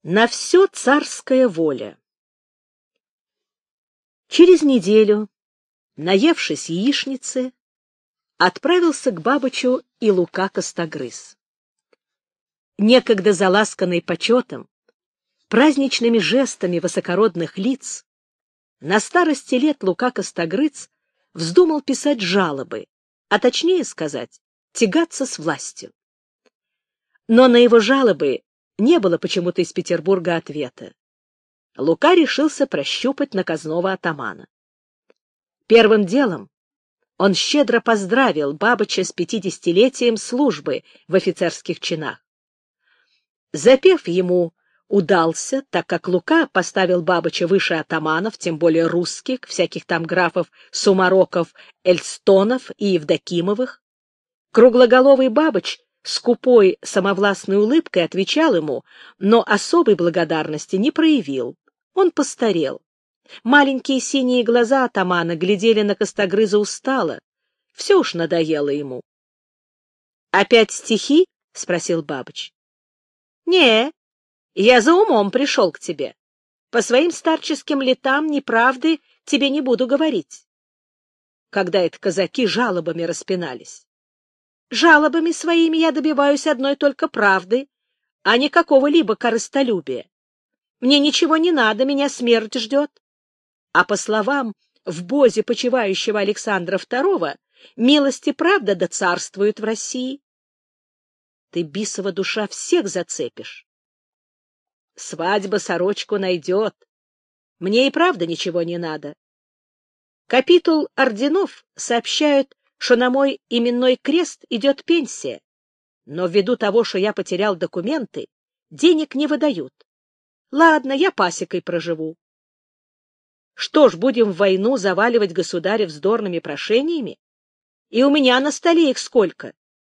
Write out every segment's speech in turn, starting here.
На все царская воля. Через неделю, наевшись яичницы, отправился к Бабычу и Лука Костогрыз. Некогда заласканный почетом, праздничными жестами высокородных лиц, на старости лет Лука Костогрыз вздумал писать жалобы, а точнее сказать, тягаться с властью. Но на его жалобы не было почему-то из Петербурга ответа. Лука решился прощупать наказного атамана. Первым делом он щедро поздравил Бабыча с 50-летием службы в офицерских чинах. Запев ему удался, так как Лука поставил Бабыча выше атаманов, тем более русских, всяких там графов, Сумароков, Эльстонов и Евдокимовых. Круглоголовый Бабыч скупой самовластной улыбкой отвечал ему, но особой благодарности не проявил. Он постарел. Маленькие синие глаза атамана глядели на Костогрыза устало. Все уж надоело ему. — Опять стихи? — спросил Бабыч. — Не, я за умом пришел к тебе. По своим старческим летам неправды тебе не буду говорить. Когда это казаки жалобами распинались. Жалобами своими я добиваюсь одной только правды, а не какого-либо корыстолюбия. Мне ничего не надо, меня смерть ждет. А по словам в бозе почивающего Александра II, милость и правда да царствуют в России. Ты, бисова душа, всех зацепишь. Свадьба сорочку найдет. Мне и правда ничего не надо. Капитул орденов сообщают, что на мой именной крест идет пенсия, но ввиду того, что я потерял документы, денег не выдают. Ладно, я пасекой проживу. Что ж, будем в войну заваливать государя вздорными прошениями? И у меня на столе их сколько?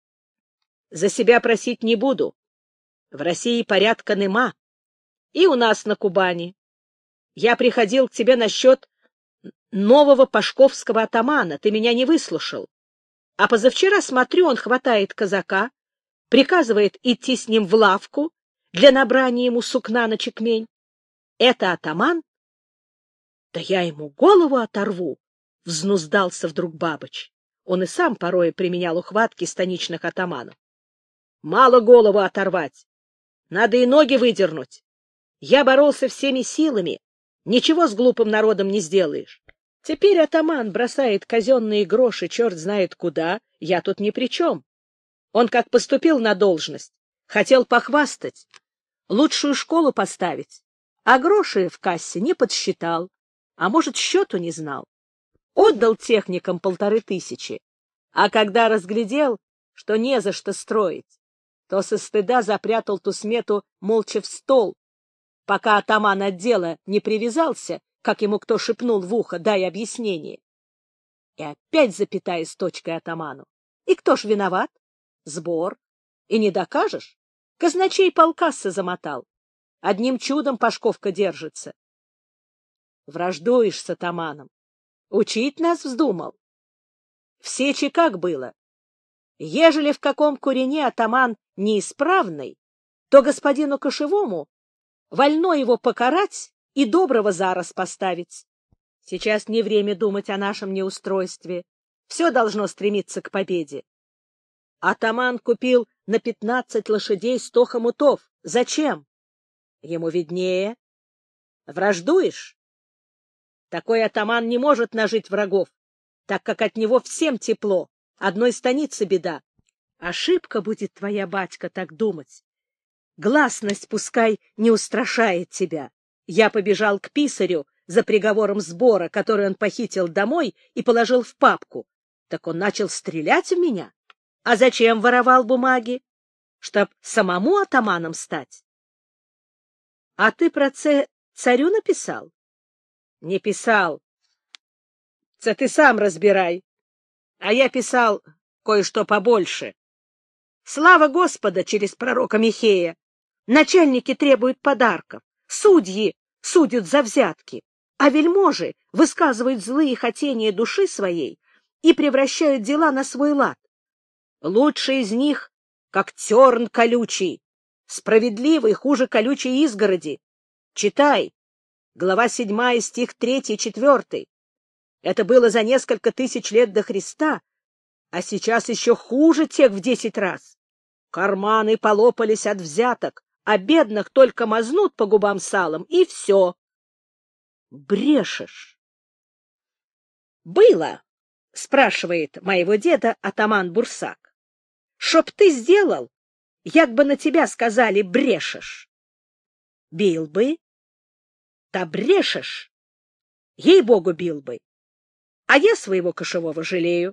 За себя просить не буду. В России порядка нема. И у нас на Кубани. Я приходил к тебе насчет нового пашковского атамана, ты меня не выслушал. А позавчера, смотрю, он хватает казака, приказывает идти с ним в лавку для набрания ему сукна на чекмень. Это атаман? Да я ему голову оторву, — взнуздался вдруг Бабыч. Он и сам порой применял ухватки станичных атаманов. Мало голову оторвать, надо и ноги выдернуть. Я боролся всеми силами, ничего с глупым народом не сделаешь. Теперь атаман бросает казенные гроши черт знает куда, я тут ни при чем. Он как поступил на должность, хотел похвастать, лучшую школу поставить, а гроши в кассе не подсчитал, а может, счету не знал. Отдал техникам 1500, а когда разглядел, что не за что строить, то со стыда запрятал ту смету молча в стол, пока атаман отдела не привязался, как ему кто шепнул в ухо, дай объяснение. И опять запятая с точкой атаману. И кто ж виноват? Сбор. И не докажешь? Казначей полкассы замотал. Одним чудом Пашковка держится. Враждуешь с атаманом. Учить нас вздумал. В сечи как было? Ежели в каком курине атаман неисправный, то господину Кошевому вольно его покарать и доброго зараз поставить. Сейчас не время думать о нашем неустройстве. Все должно стремиться к победе. Атаман купил на 15 лошадей 100 хомутов. Зачем? Ему виднее. Враждуешь? Такой атаман не может нажить врагов, так как от него всем тепло. Одной станицы беда. Ошибка будет твоя, батька, так думать. Гласность пускай не устрашает тебя. Я побежал к писарю за приговором сбора, который он похитил домой и положил в папку. Так он начал стрелять в меня. А зачем воровал бумаги? Чтоб самому атаманом стать. А ты про царю написал? Не писал. Ты сам разбирай. А я писал кое-что побольше. Слава Господа через пророка Михея. Начальники требуют подарков, судьи судят за взятки, а вельможи высказывают злые хотения души своей и превращают дела на свой лад. Лучший из них, как терн колючий, Справедливый хуже колючей изгороди. Читай. Глава 7, стих 3-4. Это было за несколько тысяч лет до Христа, а сейчас еще хуже тех в 10 раз. Карманы полопались от взяток, а бедных только мазнут по губам салом, и все. Брешешь. Было, спрашивает моего деда атаман Бурсак. Чтоб ты сделал, як бы на тебя сказали, брешешь. Бил бы. Та брешешь. Ей-богу, бил бы. А я своего кошевого жалею.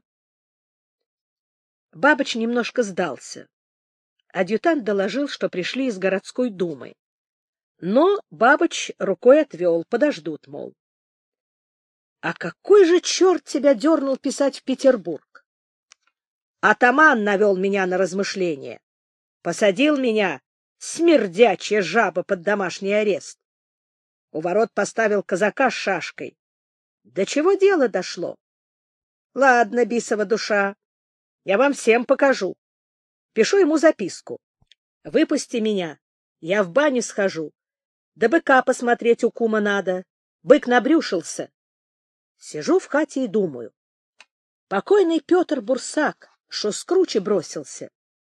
Бабыч немножко сдался. Адъютант доложил, что пришли из городской думы. Но Бабыч рукой отвел, подождут, мол. А какой же черт тебя дернул писать в Петербург? Атаман навел меня на размышления. Посадил меня, смердячая жаба, под домашний арест. У ворот поставил казака с шашкой. До чего дело дошло? Ладно, бисова душа, я вам всем покажу. Пишу ему записку. Выпусти меня, я в баню схожу. Да быка посмотреть у кума надо. Бык набрюшился. Сижу в хате и думаю. Покойный Петр Бурсак, шо с кручи бросился.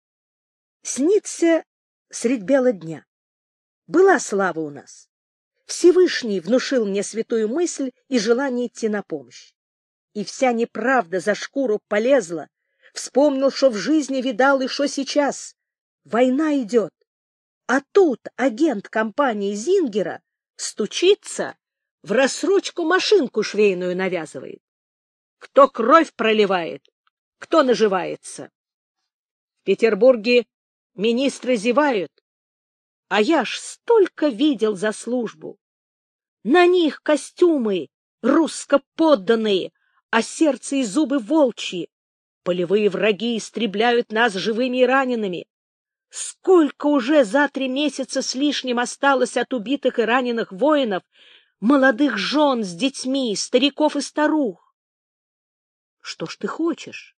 Снится средь бела дня. Была слава у нас. Всевышний внушил мне святую мысль и желание идти на помощь. И вся неправда за шкуру полезла. Вспомнил, что в жизни видал и что сейчас. Война идет. А тут агент компании Зингера стучится, в рассрочку машинку швейную навязывает. Кто кровь проливает, кто наживается. В Петербурге министры зевают, а я ж столько видел за службу. На них костюмы русско-подданные, а сердце и зубы волчьи. Полевые враги истребляют нас живыми и ранеными. Сколько уже за 3 месяца с лишним осталось от убитых и раненых воинов, молодых жен с детьми, стариков и старух. Что ж ты хочешь?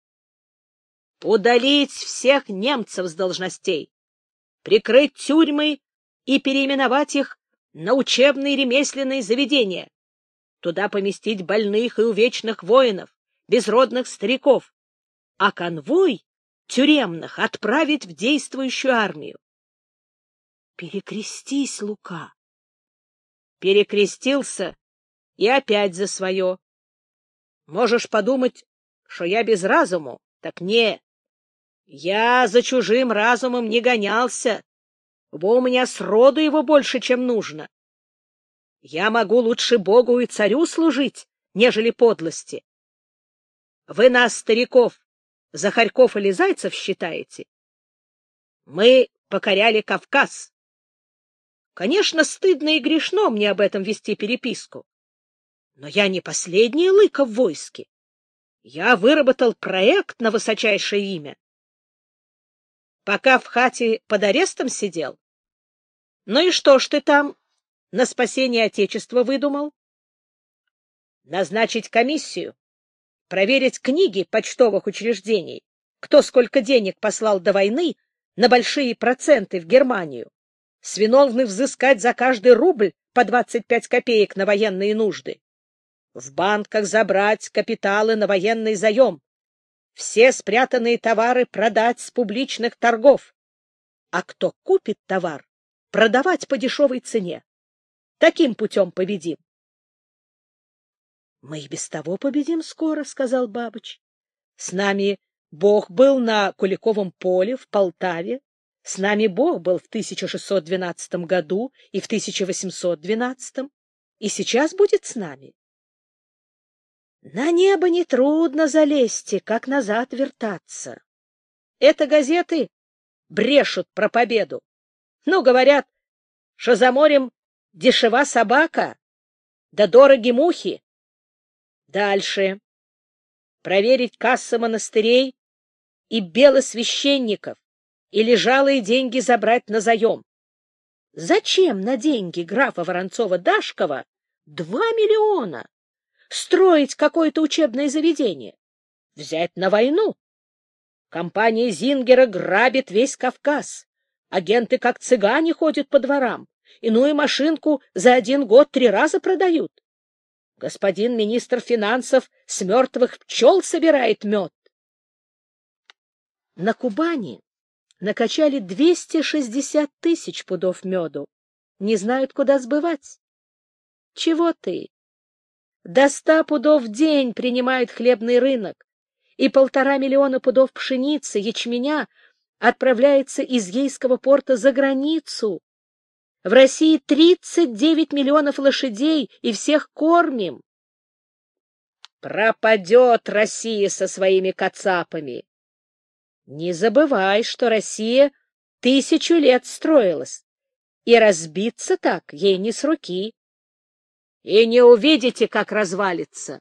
Удалить всех немцев с должностей, прикрыть тюрьмы и переименовать их на учебные ремесленные заведения, туда поместить больных и увечных воинов, безродных стариков, а конвой тюремных отправить в действующую армию. Перекрестись, Лука. Перекрестился и опять за свое. Можешь подумать, что я без разуму, так не. Я за чужим разумом не гонялся, бо у меня сроду его больше, чем нужно. Я могу лучше Богу и царю служить, нежели подлости. Вы нас, стариков, за хорьков или зайцев считаете? Мы покоряли Кавказ. Конечно, стыдно и грешно мне об этом вести переписку. Но я не последняя лыка в войске. Я выработал проект на высочайшее имя. Пока в хате под арестом сидел. Ну и что ж ты там на спасение Отечества выдумал? Назначить комиссию, проверить книги почтовых учреждений, кто сколько денег послал до войны на большие проценты в Германию, с виновных взыскать за каждый рубль по 25 копеек на военные нужды, в банках забрать капиталы на военный заем, все спрятанные товары продать с публичных торгов, а кто купит товар, продавать по дешевой цене. Таким путем победим. — Мы и без того победим скоро, — сказал Бабыч. — С нами Бог был на Куликовом поле в Полтаве, с нами Бог был в 1612 году и в 1812, и сейчас будет с нами. На небо нетрудно залезть, как назад вертаться. Это газеты брешут про победу. Ну, говорят, что за морем дешева собака, да дороги мухи. Дальше. Проверить кассы монастырей и белосвященников, и лежалые деньги забрать на заем. Зачем на деньги графа Воронцова-Дашкова 2 миллиона? Строить какое-то учебное заведение? Взять на войну? Компания Зингера грабит весь Кавказ, Агенты, как цыгане, ходят по дворам. Иную машинку за 1 год 3 раза продают. Господин министр финансов с мертвых пчел собирает мед. На Кубани накачали 260 тысяч пудов меду. Не знают, куда сбывать. Чего ты? До 100 пудов в день принимает хлебный рынок, и 1,5 миллиона пудов пшеницы, ячменя отправляется из Ейского порта за границу. В России 39 миллионов лошадей, и всех кормим. Пропадет Россия со своими кацапами. Не забывай, что Россия 1000 лет строилась, и разбиться так ей не с руки. И не увидите, как развалится.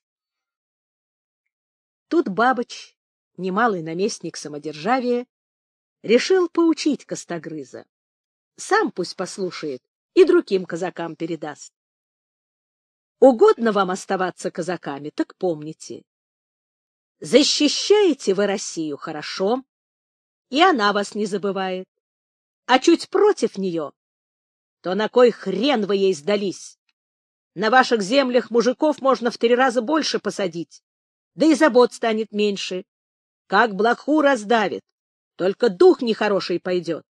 Тут Бабыч, немалый наместник самодержавия, решил поучить Костогрыза. Сам пусть послушает и другим казакам передаст. Угодно вам оставаться казаками, так помните. Защищаете вы Россию хорошо, и она вас не забывает. А чуть против нее, то на кой хрен вы ей сдались? На ваших землях мужиков можно в 3 раза больше посадить, да и забот станет меньше. Как блоху раздавит, только дух нехороший пойдет.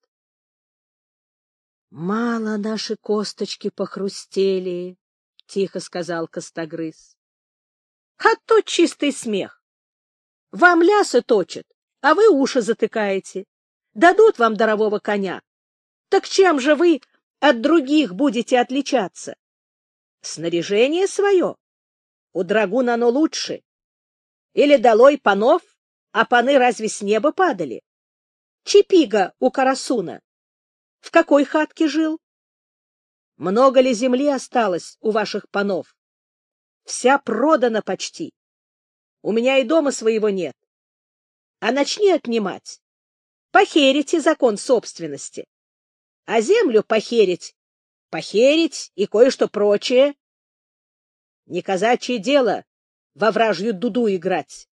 Мало наши косточки похрустели, — тихо сказал Костогрыз. — А то чистый смех. Вам лясы точат, а вы уши затыкаете. Дадут вам дарового коня. Так чем же вы от других будете отличаться? Снаряжение свое. У драгуна оно лучше. Или долой панов, а паны разве с неба падали? Чипига у Карасуна в какой хатке жил? Много ли земли осталось у ваших панов? Вся продана почти. У меня и дома своего нет. А начни отнимать. Похерите закон собственности. А землю похерить и кое-что прочее. Не казачье дело во вражью дуду играть.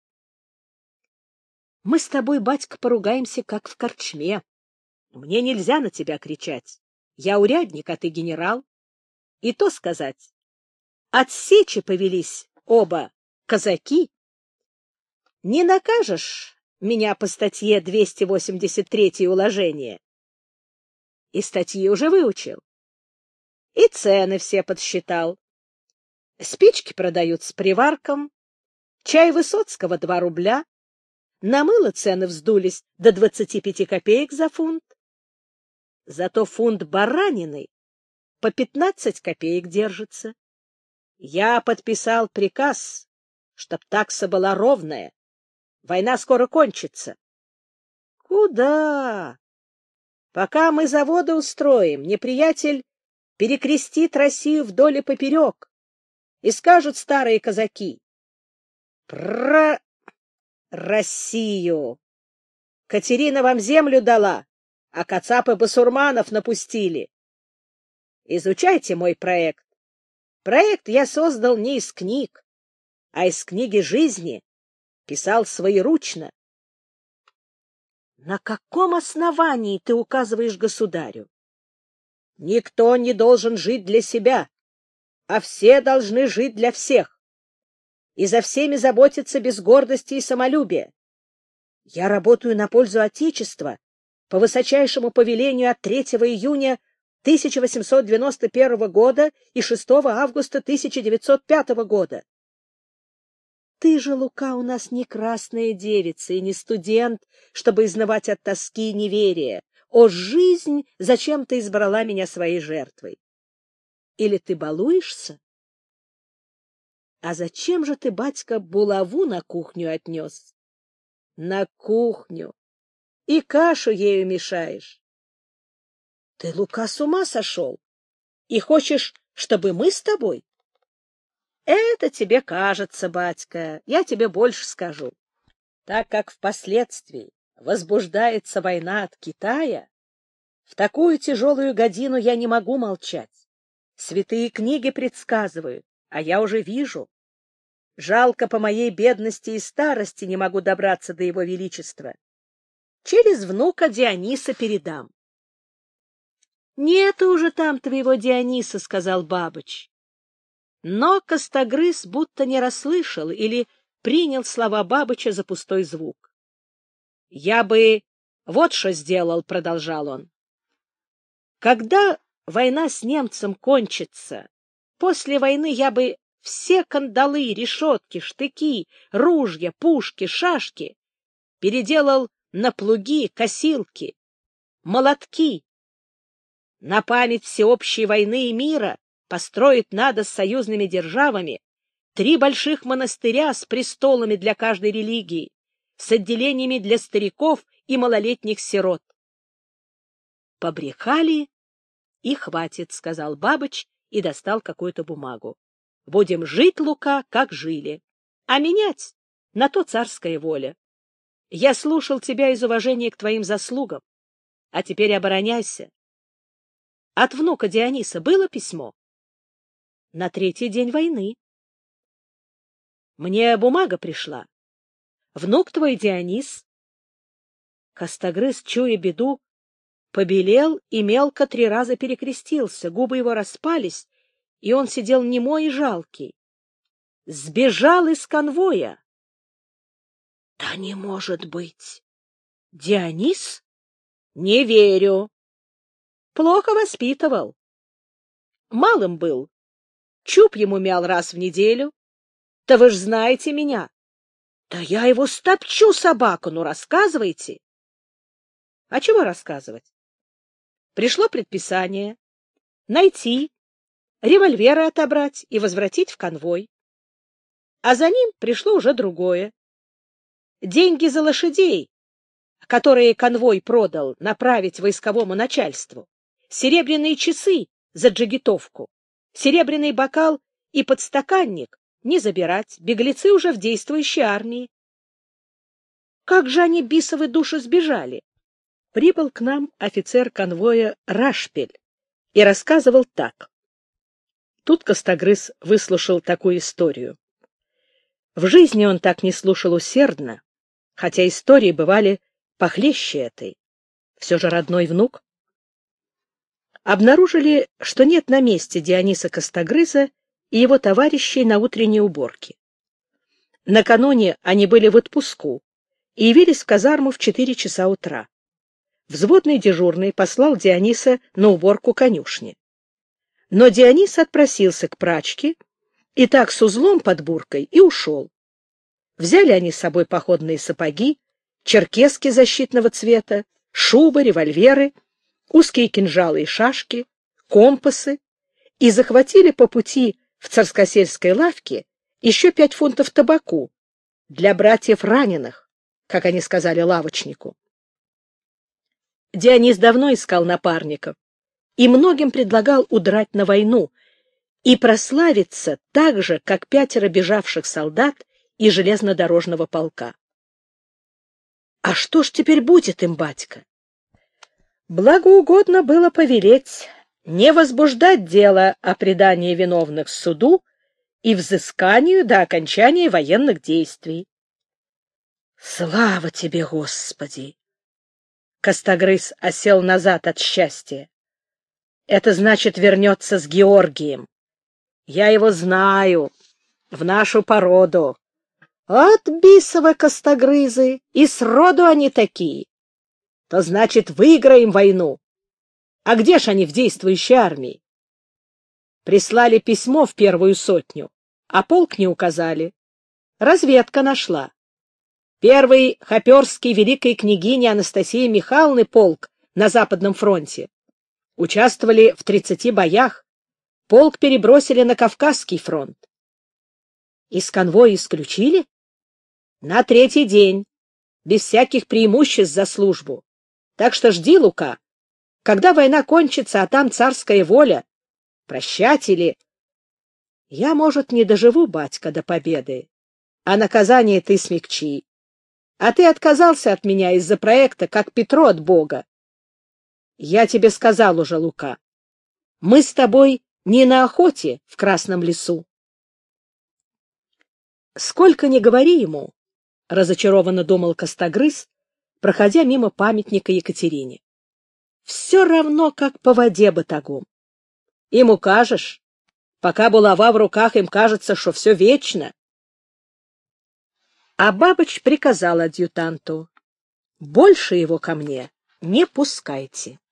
Мы с тобой, батька, поругаемся, как в корчме. Мне нельзя на тебя кричать. Я урядник, а ты генерал. И то сказать. От сечи повелись оба казаки. Не накажешь меня по статье 283 уложения? И статьи уже выучил. И цены все подсчитал. Спички продают с приварком, чай Высоцкого 2 рубля, на мыло цены вздулись до 25 копеек за фунт. Зато фунт баранины по 15 копеек держится. Я подписал приказ, чтоб такса была ровная. Война скоро кончится. Куда? Пока мы заводы устроим, неприятель перекрестит Россию вдоль и поперек. И скажут старые казаки: про Россию! Катерина вам землю дала, а кацапы басурманов напустили. Изучайте мой проект. Проект я создал не из книг, а из книги жизни, писал своеручно. На каком основании ты указываешь государю? Никто не должен жить для себя, а все должны жить для всех. И за всеми заботиться без гордости и самолюбия. Я работаю на пользу Отечества по высочайшему повелению от 3 июня 1891 года и 6 августа 1905 года. Ты же, Лука, у нас не красная девица и не студент, чтобы изнывать от тоски и неверия. О, жизнь, зачем ты избрала меня своей жертвой? Или ты балуешься? А зачем же ты, батька, булаву на кухню отнес? На кухню. И кашу ею мешаешь. Ты, Лука, с ума сошел? И хочешь, чтобы мы с тобой? Это тебе кажется, батька, я тебе больше скажу. Так как впоследствии возбуждается война от Китая, в такую тяжелую годину я не могу молчать. Святые книги предсказывают, а я уже вижу. Жалко, по моей бедности и старости не могу добраться до его величества. через внука Диониса передам. — Нет уже там твоего Диониса, — сказал Бабыч. Но Костогрыз будто не расслышал или принял слова Бабыча за пустой звук. — Я бы вот что сделал, — продолжал он. — Когда война с немцем кончится, после войны я бы все кандалы, решетки, штыки, ружья, пушки, шашки переделал на плуги, косилки, молотки. На память всеобщей войны и мира построить надо с союзными державами 3 больших монастыря с престолами для каждой религии, с отделениями для стариков и малолетних сирот. — Побрехали, и хватит, — сказал Бабыч и достал какую-то бумагу. — Будем жить, Лука, как жили, а менять на то царская воля. Я слушал тебя из уважения к твоим заслугам, а теперь обороняйся. От внука Диониса было письмо? На 3-й день войны. Мне бумага пришла. Внук твой Дионис. Костогрыз, чуя беду, побелел и мелко 3 раза перекрестился, губы его распались, и он сидел немой и жалкий. Сбежал из конвоя. — Да не может быть! Дионис? — Не верю. Плохо воспитывал. Малым был. Чуб ему мял раз в неделю. Да вы ж знаете меня. Да я его стопчу, собаку, ну рассказывайте. А чего рассказывать? Пришло предписание найти, револьверы отобрать и возвратить в конвой. А за ним пришло уже другое. Деньги за лошадей, которые конвой продал, направить войсковому начальству. Серебряные часы за джигитовку, серебряный бокал и подстаканник не забирать, беглецы уже в действующей армии. Как же они, бисовы души, сбежали? Прибыл к нам офицер конвоя Рашпель и рассказывал так. Тут Костогрыз выслушал такую историю. В жизни он так не слушал усердно, хотя истории бывали похлеще этой. Все же родной внук. Обнаружили, что нет на месте Диониса Костогрыза и его товарищей на утренней уборке. Накануне они были в отпуску и явились в казарму в 4 часа утра. Взводный дежурный послал Диониса на уборку конюшни. Но Дионис отпросился к прачке и так с узлом под буркой и ушел. Взяли они с собой походные сапоги, черкески защитного цвета, шубы, револьверы, узкие кинжалы и шашки, компасы и захватили по пути в царскосельской лавке еще 5 фунтов табаку для братьев раненых, как они сказали лавочнику. Дионис давно искал напарников и многим предлагал удрать на войну и прославиться так же, как 5 бежавших солдат из железнодорожного полка. А что ж теперь будет им, батька? Благоугодно было повелеть не возбуждать дело о предании виновных суду и взысканию до окончания военных действий. Слава тебе, Господи! Костогрыз осел назад от счастья. Это значит, вернется с Георгием. Я его знаю, в нашу породу. От бисова Костогрызы, и сроду они такие. То значит, выиграем войну. А где ж они в действующей армии? Прислали письмо в 1-ю сотню, а полк не указали. Разведка нашла. 1-й Хоперский великой княгини Анастасии Михайловны полк на Западном фронте. Участвовали в 30 боях. Полк перебросили на Кавказский фронт. Из конвоя исключили? На 3-й день, без всяких преимуществ за службу. Так что жди, Лука, когда война кончится, а там царская воля. Прощать или... Я, может, не доживу, батька, до победы, а наказание ты смягчи. А ты отказался от меня из-за проекта, как Петро от Бога. Я тебе сказал уже, Лука, мы с тобой не на охоте в Красном лесу. Сколько ни говори ему, — разочарованно думал Костогрыз, проходя мимо памятника Екатерине. Все равно, как по воде батагом. Им укажешь, пока булава в руках, им кажется, что все вечно. А Бабыч приказал адъютанту: больше его ко мне не пускайте.